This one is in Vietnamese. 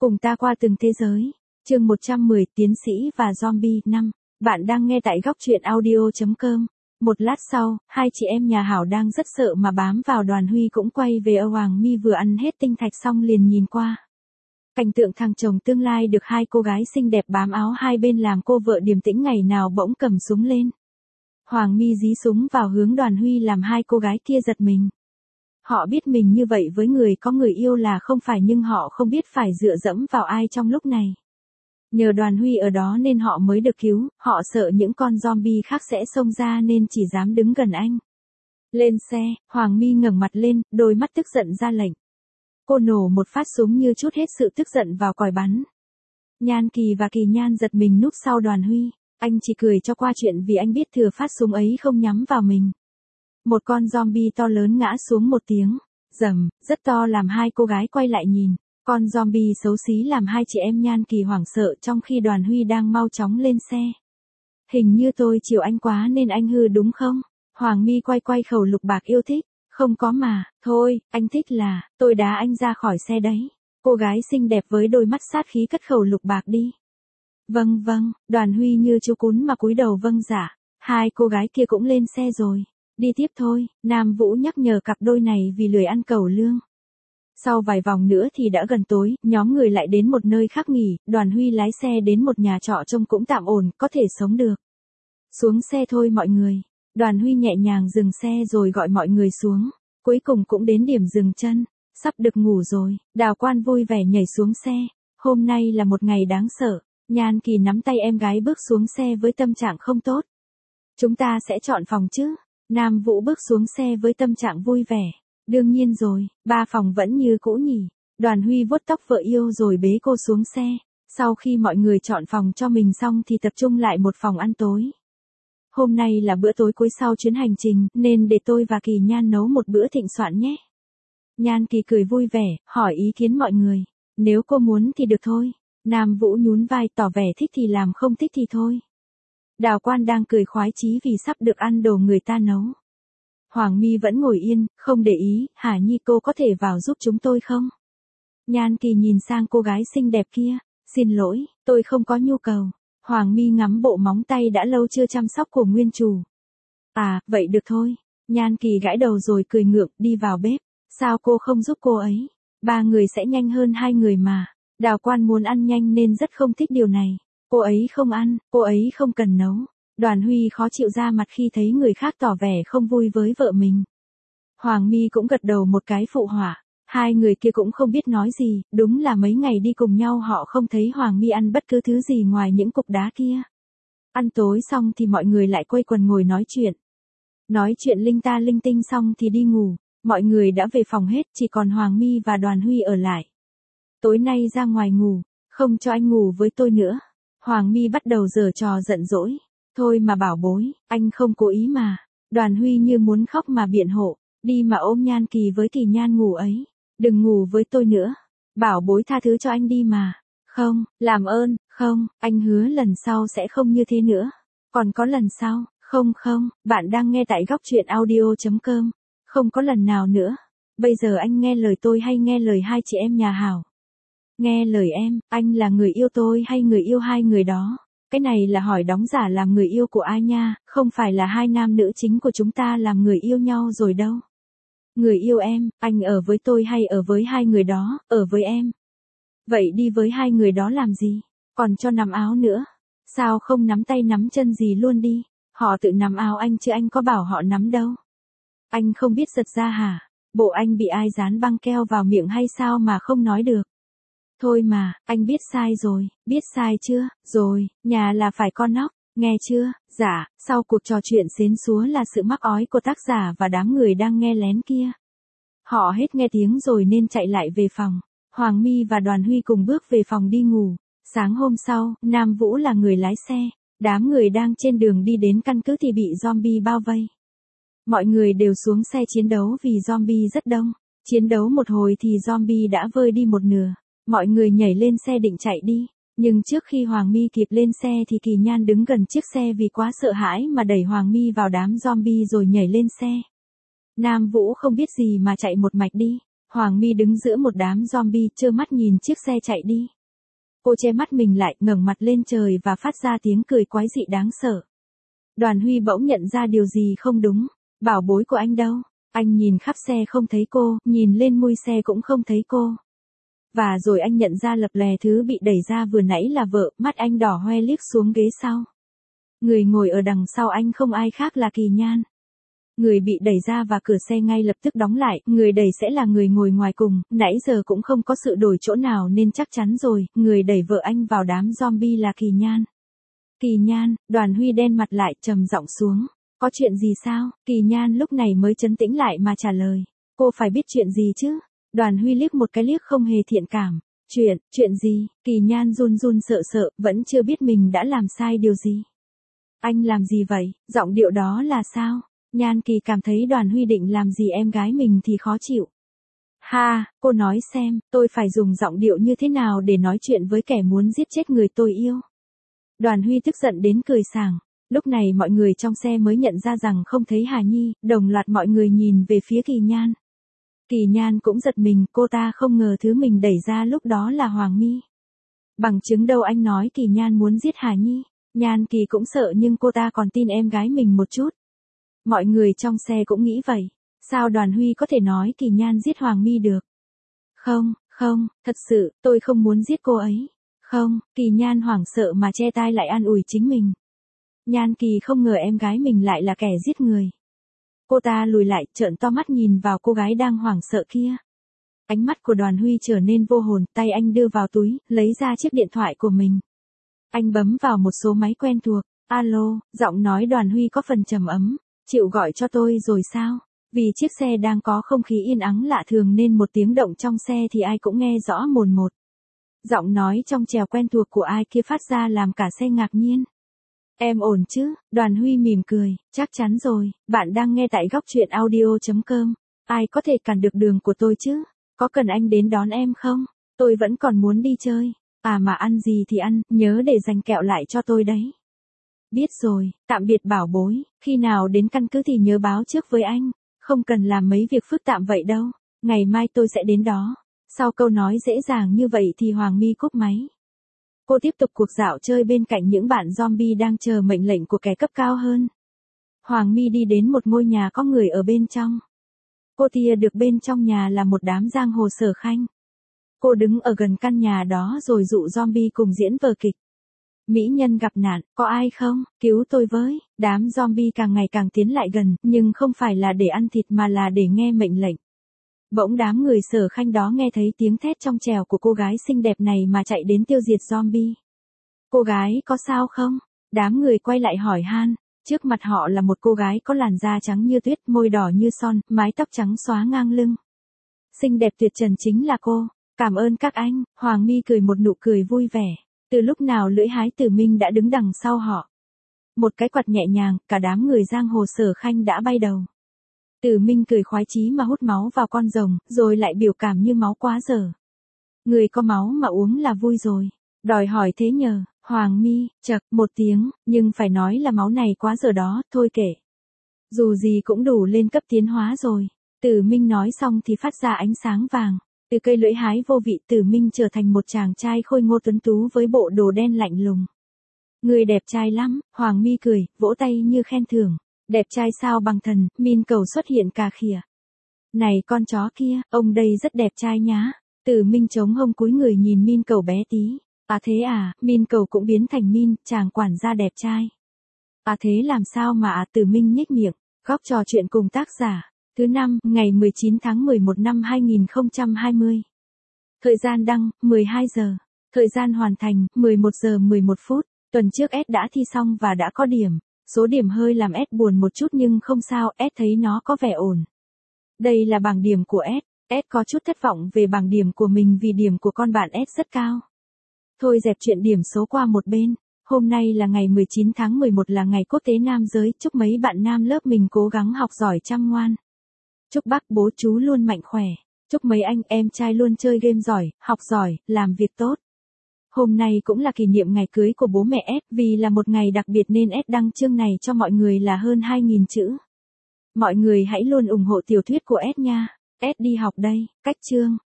Cùng ta qua từng thế giới. Chương 110 Tiến sĩ và Zombie 5. Bạn đang nghe tại góc truyện audio.com. Một lát sau, hai chị em nhà Hảo đang rất sợ mà bám vào Đoàn Huy cũng quay về. Hoàng My vừa ăn hết tinh thạch xong liền nhìn qua. Cảnh tượng thằng chồng tương lai được hai cô gái xinh đẹp bám áo hai bên làm cô vợ điềm tĩnh ngày nào bỗng cầm súng lên. Hoàng My dí súng vào hướng Đoàn Huy làm hai cô gái kia giật mình. Họ biết mình như vậy với người có người yêu là không phải, nhưng họ không biết phải dựa dẫm vào ai trong lúc này. Nhờ Đoàn Huy ở đó nên họ mới được cứu, họ sợ những con zombie khác sẽ xông ra nên chỉ dám đứng gần anh. Lên xe, Hoàng My ngẩng mặt lên, đôi mắt tức giận ra lệnh. Cô nổ một phát súng như trút hết sự tức giận vào còi bắn. Nhan Kỳ và Kỳ Nhan giật mình núp sau Đoàn Huy, anh chỉ cười cho qua chuyện vì anh biết thừa phát súng ấy không nhắm vào mình. Một con zombie to lớn ngã xuống một tiếng, rầm, rất to làm hai cô gái quay lại nhìn. Con zombie xấu xí làm hai chị em Nhan Kỳ hoảng sợ trong khi Đoàn Huy đang mau chóng lên xe. Hình như tôi chiều anh quá nên anh hư đúng không? Hoàng My quay khẩu lục bạc yêu thích. Không có mà, thôi, anh thích là, tôi đá anh ra khỏi xe đấy. Cô gái xinh đẹp với đôi mắt sát khí cất khẩu lục bạc đi. Vâng, Đoàn Huy như chú cún mà cúi đầu vâng dạ. Hai cô gái kia cũng lên xe rồi. Đi tiếp thôi, Nam Vũ nhắc nhở cặp đôi này vì lười ăn cẩu lương. Sau vài vòng nữa thì đã gần tối, nhóm người lại đến một nơi khác nghỉ, Đoàn Huy lái xe đến một nhà trọ trông cũng tạm ổn, có thể sống được. Xuống xe thôi mọi người. Đoàn Huy nhẹ nhàng dừng xe rồi gọi mọi người xuống. Cuối cùng cũng đến điểm dừng chân. Sắp được ngủ rồi, Đào Quan vui vẻ nhảy xuống xe. Hôm nay là một ngày đáng sợ. Nhan Kỳ nắm tay em gái bước xuống xe với tâm trạng không tốt. Chúng ta sẽ chọn phòng chứ? Nam Vũ bước xuống xe với tâm trạng vui vẻ. Đương nhiên rồi, 3 phòng vẫn như cũ nhỉ. Đoàn Huy vuốt tóc vợ yêu rồi bế cô xuống xe. Sau khi mọi người chọn phòng cho mình xong thì tập trung lại một phòng ăn tối. Hôm nay là bữa tối cuối sau chuyến hành trình, nên để tôi và Kỳ Nhan nấu một bữa thịnh soạn nhé. Nhan Kỳ cười vui vẻ, hỏi ý kiến mọi người. Nếu cô muốn thì được thôi. Nam Vũ nhún vai tỏ vẻ thích thì làm, không thích thì thôi. Đào Quan đang cười khoái chí vì sắp được ăn đồ người ta nấu. Hoàng My vẫn ngồi yên, không để ý. Hà Nhi, cô có thể vào giúp chúng tôi không? Nhan Kỳ nhìn sang cô gái xinh đẹp kia. Xin lỗi, tôi không có nhu cầu. Hoàng My ngắm bộ móng tay đã lâu chưa chăm sóc của nguyên chủ. À, vậy được thôi. Nhan Kỳ gãi đầu rồi cười ngượng đi vào bếp. Sao cô không giúp cô ấy? 3 người sẽ nhanh hơn 2 người mà. Đào Quan muốn ăn nhanh nên rất không thích điều này. Cô ấy không ăn, cô ấy không cần nấu. Đoàn Huy khó chịu ra mặt khi thấy người khác tỏ vẻ không vui với vợ mình. Hoàng My cũng gật đầu một cái phụ họa. Hai người kia cũng không biết nói gì, đúng là mấy ngày đi cùng nhau họ không thấy Hoàng My ăn bất cứ thứ gì ngoài những cục đá kia. Ăn tối xong thì mọi người lại quây quần ngồi nói chuyện. Nói chuyện linh ta linh tinh xong thì đi ngủ, mọi người đã về phòng hết, chỉ còn Hoàng My và Đoàn Huy ở lại. Tối nay ra ngoài ngủ, không cho anh ngủ với tôi nữa. Hoàng My bắt đầu giở trò giận dỗi. Thôi mà bảo bối, anh không cố ý mà. Đoàn Huy như muốn khóc mà biện hộ, đi mà ôm Nhan Kỳ với Kỳ Nhan ngủ ấy. Đừng ngủ với tôi nữa. Bảo bối tha thứ cho anh đi mà. Không, làm ơn, không, anh hứa lần sau sẽ không như thế nữa. Còn có lần sau, không, bạn đang nghe tại góc truyện audio.com. Không có lần nào nữa. Bây giờ anh nghe lời tôi hay nghe lời hai chị em nhà Hảo? Nghe lời em, anh là người yêu tôi hay người yêu hai người đó? Cái này là hỏi đóng giả làm người yêu của ai nha, không phải là hai nam nữ chính của chúng ta làm người yêu nhau rồi đâu. Người yêu em, anh ở với tôi hay ở với hai người đó? Ở với em. Vậy đi với hai người đó làm gì? Còn cho nắm áo nữa. Sao không nắm tay nắm chân gì luôn đi? Họ tự nắm áo anh chứ anh có bảo họ nắm đâu. Anh không biết giật ra hả? Bộ anh bị ai dán băng keo vào miệng hay sao mà không nói được? Thôi mà, anh biết sai rồi, biết sai chưa? Rồi, nhà là phải con nóc, nghe chưa? Dạ, sau cuộc trò chuyện xến xúa là sự mắc ói của tác giả và đám người đang nghe lén kia. Họ hết nghe tiếng rồi nên chạy lại về phòng. Hoàng My và Đoàn Huy cùng bước về phòng đi ngủ. Sáng hôm sau, Nam Vũ là người lái xe. Đám người đang trên đường đi đến căn cứ thì bị zombie bao vây. Mọi người đều xuống xe chiến đấu vì zombie rất đông. Chiến đấu một hồi thì zombie đã vơi đi một nửa. Mọi người nhảy lên xe định chạy đi. Nhưng trước khi Hoàng My kịp lên xe thì Kỳ Nhan đứng gần chiếc xe vì quá sợ hãi mà đẩy Hoàng My vào đám zombie rồi nhảy lên xe. Nam Vũ không biết gì mà chạy một mạch đi. Hoàng My đứng giữa một đám zombie trơ mắt nhìn chiếc xe chạy đi. Cô che mắt mình lại, ngẩng mặt lên trời và phát ra tiếng cười quái dị đáng sợ. Đoàn Huy bỗng nhận ra điều gì không đúng. Bảo bối của anh đâu? Anh nhìn khắp xe không thấy cô, nhìn lên mui xe cũng không thấy cô. Và rồi anh nhận ra lập lè thứ bị đẩy ra vừa nãy là vợ, mắt anh đỏ hoe liếc xuống ghế sau. Người ngồi ở đằng sau anh không ai khác là Kỳ Nhan. Người bị đẩy ra và cửa xe ngay lập tức đóng lại, người đẩy sẽ là người ngồi ngoài cùng, nãy giờ cũng không có sự đổi chỗ nào nên chắc chắn rồi, người đẩy vợ anh vào đám zombie là Kỳ Nhan. Kỳ Nhan, Đoàn Huy đen mặt lại, trầm giọng xuống. Có chuyện gì sao? Kỳ Nhan lúc này mới trấn tĩnh lại mà trả lời. Cô phải biết chuyện gì chứ? Đoàn Huy liếc một cái liếc không hề thiện cảm. Chuyện gì? Kỳ Nhan run run sợ sợ, vẫn chưa biết mình đã làm sai điều gì. Anh làm gì vậy? Giọng điệu đó là sao? Nhan Kỳ cảm thấy Đoàn Huy định làm gì em gái mình thì khó chịu. Ha, cô nói xem, tôi phải dùng giọng điệu như thế nào để nói chuyện với kẻ muốn giết chết người tôi yêu. Đoàn Huy tức giận đến cười sảng. Lúc này mọi người trong xe mới nhận ra rằng không thấy Hà Nhi, đồng loạt mọi người nhìn về phía Kỳ Nhan. Kỳ Nhan cũng giật mình, cô ta không ngờ thứ mình đẩy ra lúc đó là Hoàng My. Bằng chứng đâu anh nói Kỳ Nhan muốn giết Hà Nhi. Nhan Kỳ cũng sợ nhưng cô ta còn tin em gái mình một chút. Mọi người trong xe cũng nghĩ vậy. Sao Đoàn Huy có thể nói Kỳ Nhan giết Hoàng My được? Không, thật sự, tôi không muốn giết cô ấy. Không, Kỳ Nhan hoảng sợ mà che tai lại an ủi chính mình. Nhan Kỳ không ngờ em gái mình lại là kẻ giết người. Cô ta lùi lại, trợn to mắt nhìn vào cô gái đang hoảng sợ kia. Ánh mắt của Đoàn Huy trở nên vô hồn, tay anh đưa vào túi, lấy ra chiếc điện thoại của mình. Anh bấm vào một số máy quen thuộc. Alo, giọng nói Đoàn Huy có phần trầm ấm. Chịu gọi cho tôi rồi sao? Vì chiếc xe đang có không khí yên ắng lạ thường nên một tiếng động trong xe thì ai cũng nghe rõ mồn một. Giọng nói trong trẻo quen thuộc của ai kia phát ra làm cả xe ngạc nhiên. Em ổn chứ? Đoàn Huy mỉm cười, chắc chắn rồi, bạn đang nghe tại góc truyện audio.com. Ai có thể cản được đường của tôi chứ? Có cần anh đến đón em không? Tôi vẫn còn muốn đi chơi. À mà ăn gì thì ăn, nhớ để dành kẹo lại cho tôi đấy. Biết rồi, tạm biệt bảo bối, khi nào đến căn cứ thì nhớ báo trước với anh. Không cần làm mấy việc phức tạp vậy đâu, ngày mai tôi sẽ đến đó. Sau câu nói dễ dàng như vậy thì Hoàng My cúp máy. Cô tiếp tục cuộc dạo chơi bên cạnh những bạn zombie đang chờ mệnh lệnh của kẻ cấp cao hơn. Hoàng My đi đến một ngôi nhà có người ở bên trong. Cô tia được bên trong nhà là một đám giang hồ sở khanh. Cô đứng ở gần căn nhà đó rồi dụ zombie cùng diễn vở kịch. Mỹ nhân gặp nạn, có ai không? Cứu tôi với. Đám zombie càng ngày càng tiến lại gần, nhưng không phải là để ăn thịt mà là để nghe mệnh lệnh. Bỗng đám người sở khanh đó nghe thấy tiếng thét trong trẻo của cô gái xinh đẹp này mà chạy đến tiêu diệt zombie. Cô gái có sao không? Đám người quay lại hỏi han. Trước mặt họ là một cô gái có làn da trắng như tuyết, môi đỏ như son, mái tóc trắng xóa ngang lưng. Xinh đẹp tuyệt trần chính là cô. Cảm ơn các anh. Hoàng My cười một nụ cười vui vẻ. Từ lúc nào Lưỡi Hái Tử Minh đã đứng đằng sau họ. Một cái quạt nhẹ nhàng, cả đám người giang hồ sở khanh đã bay đầu. Tử Minh cười khoái chí mà hút máu vào con rồng, rồi lại biểu cảm như máu quá dở. Người có máu mà uống là vui rồi. Đòi hỏi thế nhờ, Hoàng My, chậc, một tiếng, nhưng phải nói là máu này quá dở đó, thôi kệ. Dù gì cũng đủ lên cấp tiến hóa rồi. Tử Minh nói xong thì phát ra ánh sáng vàng. Từ cây lưỡi hái vô vị Tử Minh trở thành một chàng trai khôi ngô tuấn tú với bộ đồ đen lạnh lùng. Người đẹp trai lắm, Hoàng My cười, vỗ tay như khen thưởng. Đẹp trai sao bằng thần, Min Cầu xuất hiện cà khịa. Này con chó kia, ông đây rất đẹp trai nhá. Tử Minh chống hông cúi người nhìn Min Cầu bé tí. À thế à, Min Cầu cũng biến thành Min, chàng quản gia đẹp trai. À thế làm sao mà Tử Minh nhếch miệng, góc trò chuyện cùng tác giả. Thứ 5, ngày 19 tháng 11 năm 2020. Thời gian đăng, 12 giờ. Thời gian hoàn thành, 11 giờ 11 phút. Tuần trước S đã thi xong và đã có điểm. Số điểm hơi làm S buồn một chút nhưng không sao, S thấy nó có vẻ ổn. Đây là bảng điểm của S. S có chút thất vọng về bảng điểm của mình vì điểm của con bạn S rất cao. Thôi dẹp chuyện điểm số qua một bên. Hôm nay là ngày 19 tháng 11 là ngày quốc tế nam giới. Chúc mấy bạn nam lớp mình cố gắng học giỏi chăm ngoan. Chúc bác bố chú luôn mạnh khỏe. Chúc mấy anh em trai luôn chơi game giỏi, học giỏi, làm việc tốt. Hôm nay cũng là kỷ niệm ngày cưới của bố mẹ S, vì là một ngày đặc biệt nên S đăng chương này cho mọi người là hơn 2.000 chữ. Mọi người hãy luôn ủng hộ tiểu thuyết của S nha. S đi học đây, cách chương.